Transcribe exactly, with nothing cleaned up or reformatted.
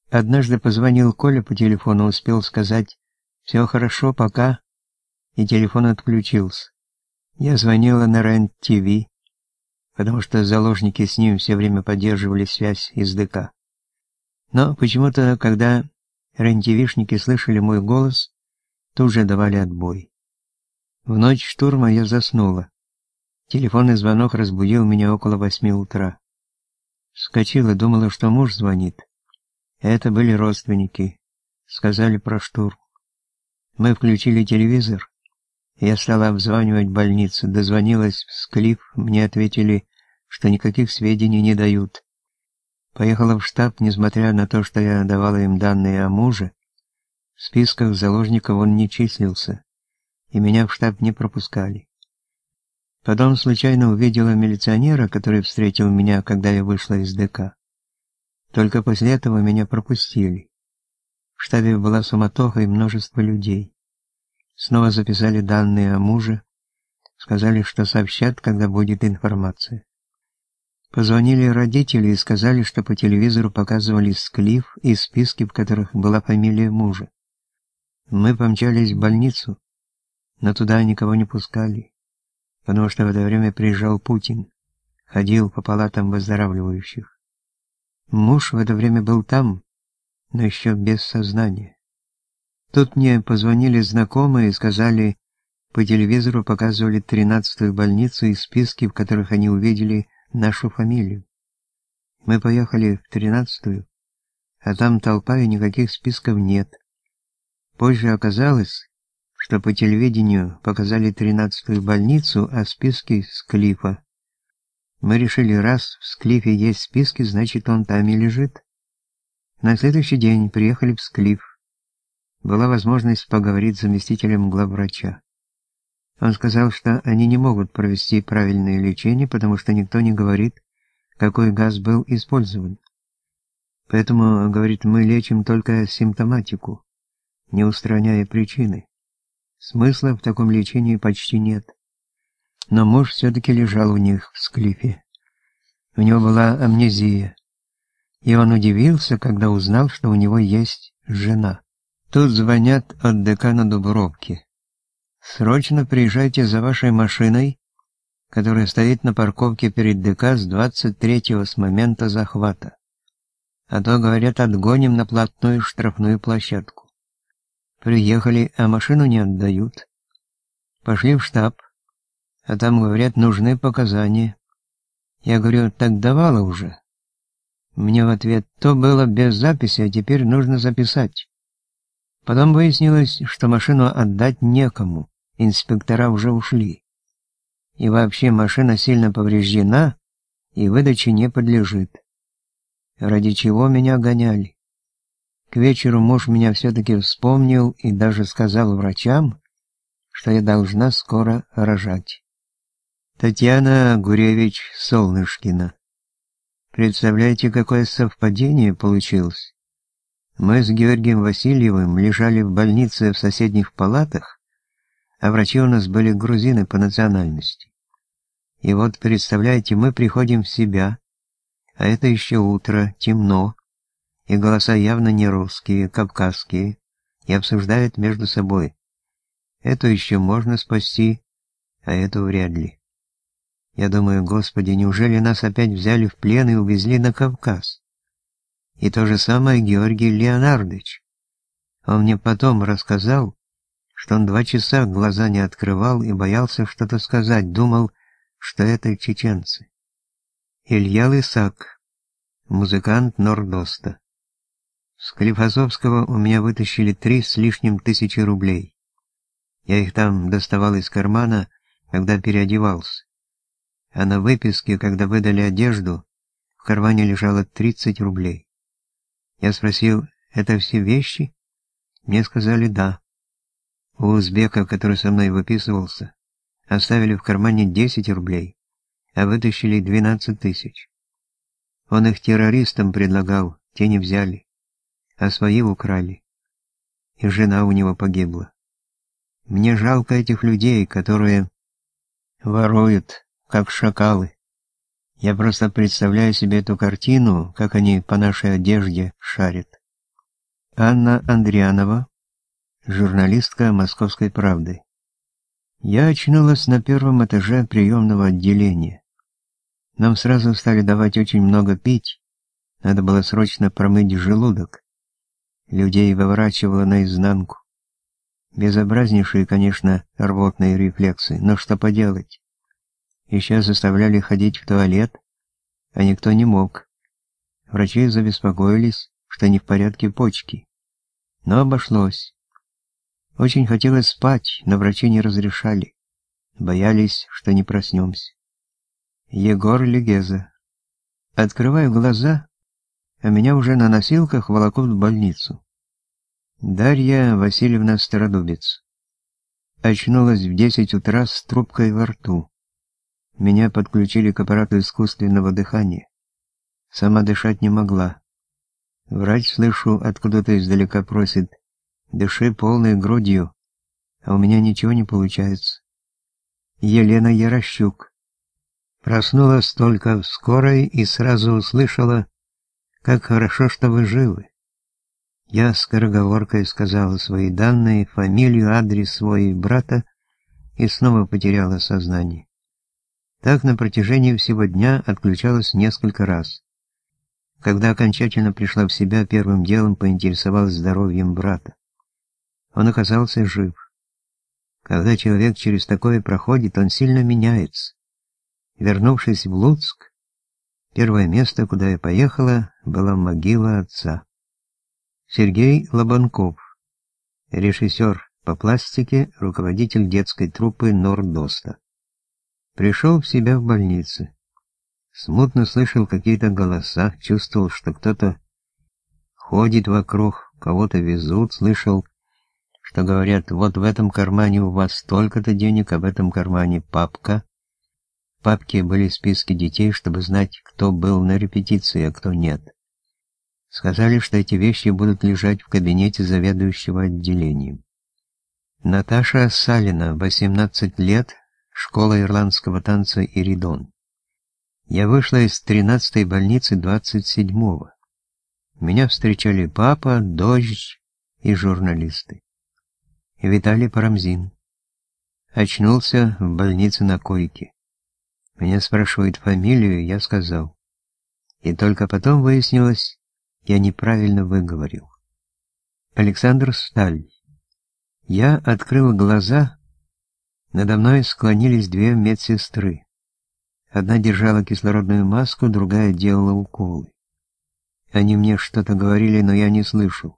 Однажды позвонил Коля по телефону, успел сказать «все хорошо, пока», и телефон отключился. Я звонила на РЕН-ТВ, потому что заложники с ним все время поддерживали связь из ДК. Но почему-то, когда РЕН-ТВшники слышали мой голос, тут же давали отбой. В ночь штурма я заснула. Телефонный звонок разбудил меня около восьми утра. Вскочила, думала, что муж звонит. Это были родственники. Сказали про штурм. Мы включили телевизор. Я стала обзванивать больницу. Дозвонилась в Склиф. Мне ответили, что никаких сведений не дают. Поехала в штаб, несмотря на то, что я давала им данные о муже. В списках заложников он не числился, и меня в штаб не пропускали. Потом случайно увидела милиционера, который встретил меня, когда я вышла из ДК. Только после этого меня пропустили. В штабе была суматоха и множество людей. Снова записали данные о муже, сказали, что сообщат, когда будет информация. Позвонили родители и сказали, что по телевизору показывали Склиф и списки, в которых была фамилия мужа. Мы помчались в больницу, но туда никого не пускали, потому что в это время приезжал Путин, ходил по палатам выздоравливающих. Муж в это время был там, но еще без сознания. Тут мне позвонили знакомые и сказали, по телевизору показывали тринадцатую больницу и списки, в которых они увидели нашу фамилию. Мы поехали в тринадцатую, а там толпа и никаких списков нет. Позже оказалось, что по телевидению показали тринадцатую больницу, а списки Склифа. Мы решили, раз в Склифе есть списки, значит он там и лежит. На следующий день приехали в Склиф. Была возможность поговорить с заместителем главврача. Он сказал, что они не могут провести правильное лечение, потому что никто не говорит, какой газ был использован. Поэтому, говорит, мы лечим только симптоматику, не устраняя причины. Смысла в таком лечении почти нет. Но муж все-таки лежал у них в Склифе. У него была амнезия. И он удивился, когда узнал, что у него есть жена. Тут звонят от ДК на Дубровке. Срочно приезжайте за вашей машиной, которая стоит на парковке перед ДК с двадцать третьего с момента захвата. А то, говорят, отгоним на платную штрафную площадку. Приехали, а машину не отдают. Пошли в штаб, а там, говорят, нужны показания. Я говорю, так давала уже. Мне в ответ, то было без записи, а теперь нужно записать. Потом выяснилось, что машину отдать некому, инспектора уже ушли. И вообще машина сильно повреждена и выдаче не подлежит. Ради чего меня гоняли? К вечеру муж меня все-таки вспомнил и даже сказал врачам, что я должна скоро рожать. Татьяна Гуревич-Солнышкина. Представляете, какое совпадение получилось? Мы с Георгием Васильевым лежали в больнице в соседних палатах, а врачи у нас были грузины по национальности. И вот, представляете, мы приходим в себя, а это еще утро, темно, и голоса явно не русские, кавказские, и обсуждают между собой. Эту еще можно спасти, а эту вряд ли. Я думаю, Господи, неужели нас опять взяли в плен и увезли на Кавказ? И то же самое Георгий Леонардович. Он мне потом рассказал, что он два часа глаза не открывал и боялся что-то сказать, думал, что это чеченцы. Илья Лысак, музыкант Нордоста. С Склифосовского у меня вытащили три с лишним тысячи рублей. Я их там доставал из кармана, когда переодевался. А на выписке, когда выдали одежду, в кармане лежало тридцать рублей. Я спросил, это все вещи? Мне сказали, да. У узбека, который со мной выписывался, оставили в кармане десять рублей, а вытащили двенадцать тысяч. Он их террористам предлагал, те не взяли, а свои украли. И жена у него погибла. Мне жалко этих людей, которые воруют, как шакалы. Я просто представляю себе эту картину, как они по нашей одежде шарят. Анна Андрианова, журналистка «Московской правды». Я очнулась на первом этаже приемного отделения. Нам сразу стали давать очень много пить, надо было срочно промыть желудок. Людей выворачивало наизнанку. Безобразнейшие, конечно, рвотные рефлексы, но что поделать. Еще заставляли ходить в туалет, а никто не мог. Врачи забеспокоились, что не в порядке почки. Но обошлось. Очень хотелось спать, но врачи не разрешали. Боялись, что не проснемся. Егор Легеза. Открываю глаза, а меня уже на носилках волокут в больницу. Дарья Васильевна Стародубец. Очнулась в десять утра с трубкой во рту. Меня подключили к аппарату искусственного дыхания. Сама дышать не могла. Врач, слышу, откуда-то издалека просит: «Дыши полной грудью», а у меня ничего не получается. Елена Ярощук. Проснулась только в скорой и сразу услышала: «Как хорошо, что вы живы». Я скороговоркой сказала свои данные, фамилию, адрес свой брата и снова потеряла сознание. Так на протяжении всего дня отключалась несколько раз. Когда окончательно пришла в себя, первым делом поинтересовалась здоровьем брата. Он оказался жив. Когда человек через такое проходит, он сильно меняется. Вернувшись в Луцк, первое место, куда я поехала, была могила отца. Сергей Лобанков, режиссер по пластике, руководитель детской труппы Нордоста. Пришел в себя в больнице. Смутно слышал какие-то голоса, чувствовал, что кто-то ходит вокруг, кого-то везут, слышал, что говорят: вот в этом кармане у вас столько-то денег, а в этом кармане папка. В папке были списки детей, чтобы знать, кто был на репетиции, а кто нет. Сказали, что эти вещи будут лежать в кабинете заведующего отделением. Наташа Салина, восемнадцать лет, школа ирландского танца «Иридон». Я вышла из тринадцатой больницы двадцать седьмого. Меня встречали папа, дождь и журналисты. Виталий Парамзин. Очнулся в больнице на койке. Меня спрашивают фамилию, я сказал. И только потом выяснилось, я неправильно выговорил. Александр Сталь. Я открыл глаза, надо мной склонились две медсестры. Одна держала кислородную маску, другая делала уколы. Они мне что-то говорили, но я не слышал.